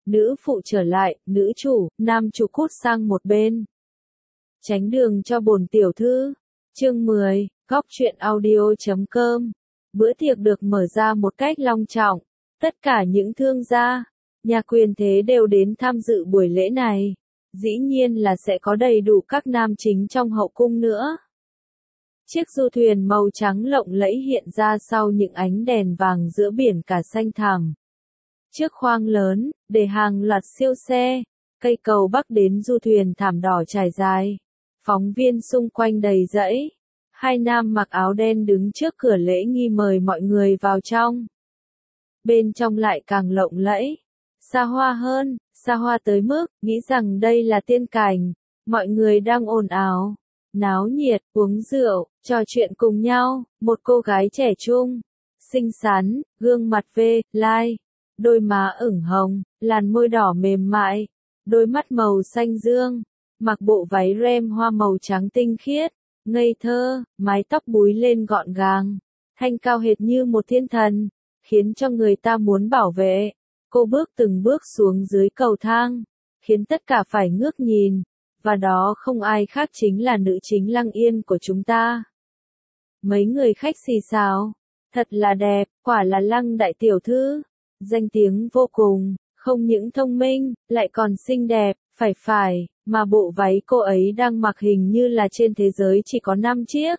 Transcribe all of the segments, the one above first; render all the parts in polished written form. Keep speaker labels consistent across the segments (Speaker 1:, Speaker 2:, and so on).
Speaker 1: nữ phụ trở lại, nữ chủ, nam chủ cút sang một bên. Tránh đường cho bổn tiểu thư. Chương 10, góc truyện audio.com. Bữa tiệc được mở ra một cách long trọng. Tất cả những thương gia, nhà quyền thế đều đến tham dự buổi lễ này. Dĩ nhiên là sẽ có đầy đủ các nam chính trong hậu cung nữa. Chiếc du thuyền màu trắng lộng lẫy hiện ra sau những ánh đèn vàng giữa biển cả xanh thẳm. Trước khoang lớn, để hàng loạt siêu xe, cây cầu bắc đến du thuyền thảm đỏ trải dài. Phóng viên xung quanh đầy rẫy. Hai nam mặc áo đen đứng trước cửa lễ nghi mời mọi người vào trong. Bên trong lại càng lộng lẫy, xa hoa tới mức, nghĩ rằng đây là tiên cảnh. Mọi người đang ồn ào, náo nhiệt, uống rượu, trò chuyện cùng nhau. Một cô gái trẻ trung, xinh xắn, gương mặt lai, đôi má ửng hồng, làn môi đỏ mềm mại, đôi mắt màu xanh dương, mặc bộ váy ren hoa màu trắng tinh khiết, ngây thơ, mái tóc búi lên gọn gàng, thanh cao hệt như một thiên thần, khiến cho người ta muốn bảo vệ. Cô bước từng bước xuống dưới cầu thang, khiến tất cả phải ngước nhìn, và đó không ai khác chính là nữ chính Lăng Yên của chúng ta. Mấy người khách xì xào, thật là đẹp, quả là Lăng đại tiểu thư, danh tiếng vô cùng, không những thông minh, lại còn xinh đẹp, phải, mà bộ váy cô ấy đang mặc hình như là trên thế giới chỉ có 5 chiếc.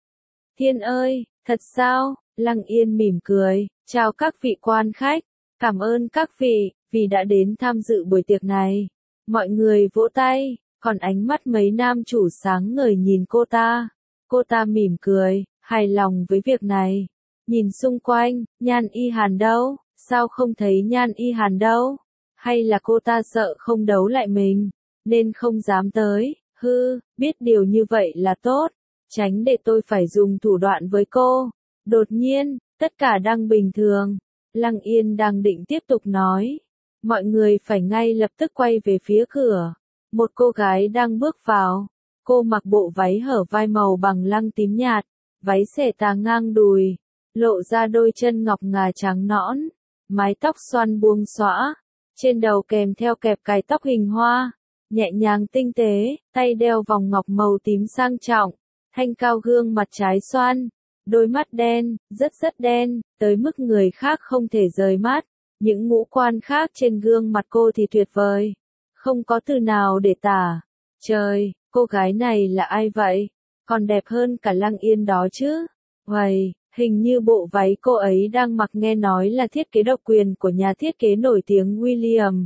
Speaker 1: Thiên ơi, thật sao? Lăng Yên mỉm cười, chào các vị quan khách, cảm ơn các vị, vì đã đến tham dự buổi tiệc này. Mọi người vỗ tay, còn ánh mắt mấy nam chủ sáng ngời nhìn cô ta. Cô ta mỉm cười, hài lòng với việc này. Nhìn xung quanh, Nhan Y Hàn đâu? Sao không thấy Nhan Y Hàn đâu? Hay là cô ta sợ không đấu lại mình, nên không dám tới? Biết điều như vậy là tốt, tránh để tôi phải dùng thủ đoạn với cô. Đột nhiên, tất cả đang bình thường. Lăng Yên đang định tiếp tục nói. Mọi người phải ngay lập tức quay về phía cửa. Một cô gái đang bước vào. Cô mặc bộ váy hở vai màu bằng lăng tím nhạt, váy xẻ tà ngang đùi, lộ ra đôi chân ngọc ngà trắng nõn, mái tóc xoăn buông xõa, trên đầu kèm theo kẹp cài tóc hình hoa, nhẹ nhàng tinh tế, tay đeo vòng ngọc màu tím sang trọng, thanh cao gương mặt trái xoan, đôi mắt đen, rất đen, tới mức người khác không thể rời mắt. Những ngũ quan khác trên gương mặt cô thì tuyệt vời, không có từ nào để tả. Trời, cô gái này là ai vậy? Còn đẹp hơn cả Lăng Yên đó chứ. Uầy, hình như bộ váy cô ấy đang mặc nghe nói là thiết kế độc quyền của nhà thiết kế nổi tiếng William.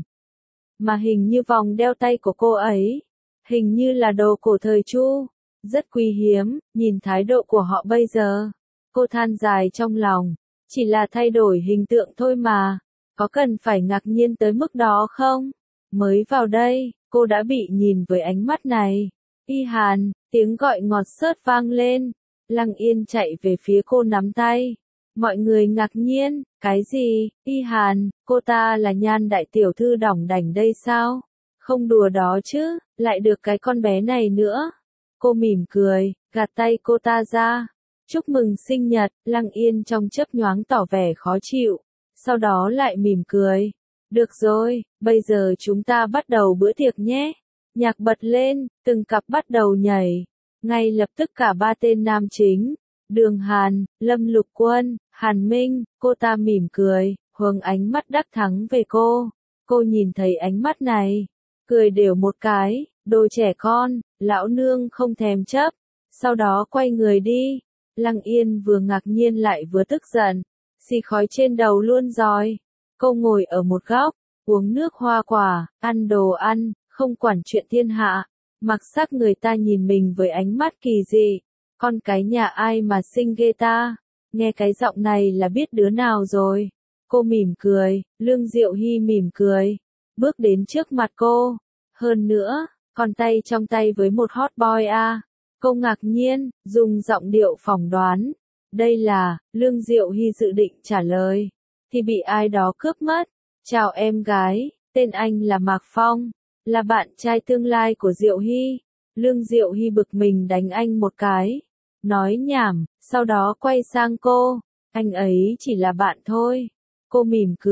Speaker 1: Mà hình như vòng đeo tay của cô ấy, hình như là đồ cổ thời Chu. Rất quý hiếm, nhìn thái độ của họ bây giờ. Cô than dài trong lòng, chỉ là thay đổi hình tượng thôi mà. Có cần phải ngạc nhiên tới mức đó không? Mới vào đây, cô đã bị nhìn với ánh mắt này. Y Hàn, tiếng gọi ngọt xớt vang lên. Lăng Yên chạy về phía cô nắm tay. Mọi người ngạc nhiên, cái gì? Y Hàn, cô ta là Nhan đại tiểu thư đỏng đảnh đây sao? Không đùa đó chứ, lại được cái con bé này nữa. Cô mỉm cười, gạt tay cô ta ra. Chúc mừng sinh nhật. Lăng Yên trong chớp nhoáng tỏ vẻ khó chịu, sau đó lại mỉm cười. Được rồi, bây giờ chúng ta bắt đầu bữa tiệc nhé. Nhạc bật lên, từng cặp bắt đầu nhảy. Ngay lập tức cả ba tên nam chính, Đường Hàn, Lâm Lục Quân, Hàn Minh, cô ta mỉm cười, hướng ánh mắt đắc thắng về cô. Cô nhìn thấy ánh mắt này, cười đều một cái, đồ trẻ con, lão nương không thèm chấp. Sau đó quay người đi. Lăng Yên vừa ngạc nhiên lại vừa tức giận, xì khói trên đầu luôn rồi. Cô ngồi ở một góc, uống nước hoa quả, ăn đồ ăn, không quản chuyện thiên hạ. Mặc sắc người ta nhìn mình với ánh mắt kỳ dị. Con cái nhà ai mà xinh ghê ta? Nghe cái giọng này là biết đứa nào rồi. Cô mỉm cười, Lương Diệu Hy mỉm cười, bước đến trước mặt cô. Hơn nữa, còn tay trong tay với một hot boy à. Cô ngạc nhiên, dùng giọng điệu phỏng đoán. Đây là, Lương Diệu Hy dự định trả lời, thì bị ai đó cướp mất. Chào em gái, tên anh là Mạc Phong, là bạn trai tương lai của Diệu Hy. Lương Diệu Hy bực mình đánh anh một cái, nói nhảm, sau đó quay sang cô. Anh ấy chỉ là bạn thôi. Cô mỉm cười,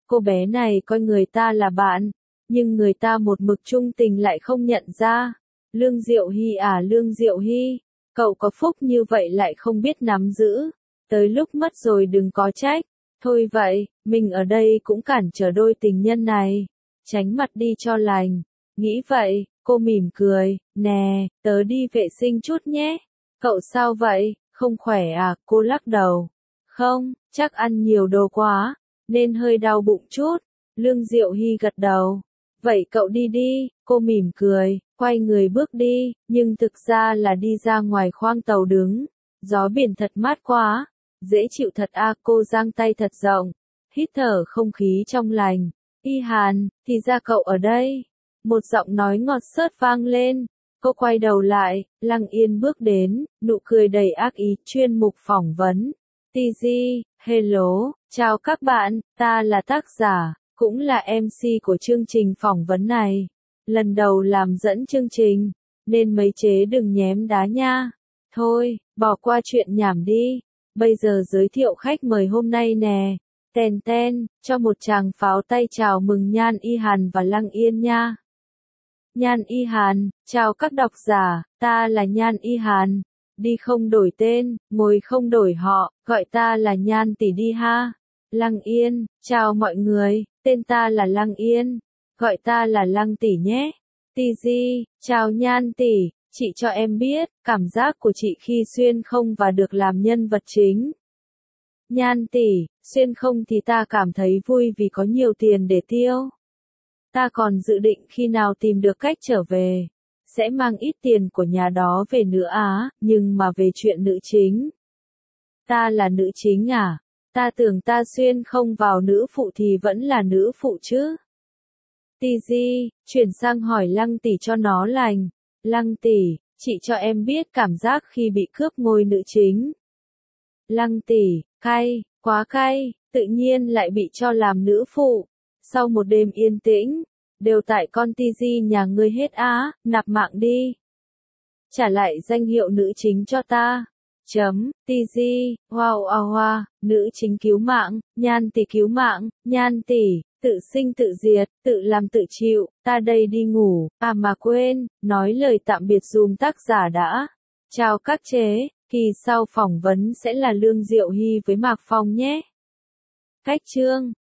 Speaker 1: Cô bé này coi người ta là bạn, nhưng người ta một mực trung tình lại không nhận ra. Lương Diệu Hy à, Lương Diệu Hy, cậu có phúc như vậy lại không biết nắm giữ. Tới lúc mất rồi đừng có trách. Thôi vậy, mình ở đây cũng cản trở đôi tình nhân này. Tránh mặt đi cho lành. Nghĩ vậy, cô mỉm cười, nè, tớ đi vệ sinh chút nhé. Cậu sao vậy, không khỏe à, cô lắc đầu. Không, chắc ăn nhiều đồ quá, nên hơi đau bụng chút. Lương Diệu Hy gật đầu. Vậy cậu đi đi, cô mỉm cười, quay người bước đi, nhưng thực ra là đi ra ngoài khoang tàu đứng. Gió biển thật mát quá, dễ chịu thật à, cô giang tay thật rộng, hít thở không khí trong lành. Y Hàn, thì ra cậu ở đây. Một giọng nói ngọt xớt vang lên. Cô quay đầu lại, Lăng Yên bước đến, nụ cười đầy ác ý, chuyên mục phỏng vấn. TG, hello, chào các bạn, ta là tác giả, cũng là MC của chương trình phỏng vấn này. Lần đầu làm dẫn chương trình, nên mấy chế đừng nhém đá nha. Thôi, bỏ qua chuyện nhảm đi. Bây giờ giới thiệu khách mời hôm nay nè. Ten ten, cho một tràng pháo tay chào mừng Nhan Y Hàn và Lăng Yên nha. Nhan Y Hàn, chào các độc giả, ta là Nhan Y Hàn. Đi không đổi tên, ngồi không đổi họ, gọi ta là Nhan tỷ đi ha. Lăng Yên, chào mọi người, tên ta là Lăng Yên, gọi ta là Lăng tỷ nhé. TG, chào Nhan tỷ, chị cho em biết, cảm giác của chị khi xuyên không và được làm nhân vật chính. Nhan tỷ, xuyên không thì ta cảm thấy vui vì có nhiều tiền để tiêu. Ta còn dự định khi nào tìm được cách trở về, sẽ mang ít tiền của nhà đó về nữa á, nhưng mà về chuyện nữ chính. Ta là nữ chính à? Ta tưởng ta xuyên không vào nữ phụ thì vẫn là nữ phụ chứ. TG, chuyển sang hỏi Lăng tỷ cho nó lành. Lăng tỷ, chị cho em biết cảm giác khi bị cướp ngôi nữ chính. Lăng tỷ, cay, quá cay, tự nhiên lại bị cho làm nữ phụ. Sau một đêm yên tĩnh, đều tại con TG nhà ngươi hết á, nạp mạng đi. Trả lại danh hiệu nữ chính cho ta. TG, wow, nữ chính cứu mạng, Nhan tỷ cứu mạng, Nhan tỷ, tự sinh tự diệt, tự làm tự chịu, ta đây đi ngủ, à mà quên, nói lời tạm biệt dùm tác giả đã. Chào các chế, kỳ sau phỏng vấn sẽ là Lương Diệu Hy với Mạc Phong nhé. Cách chương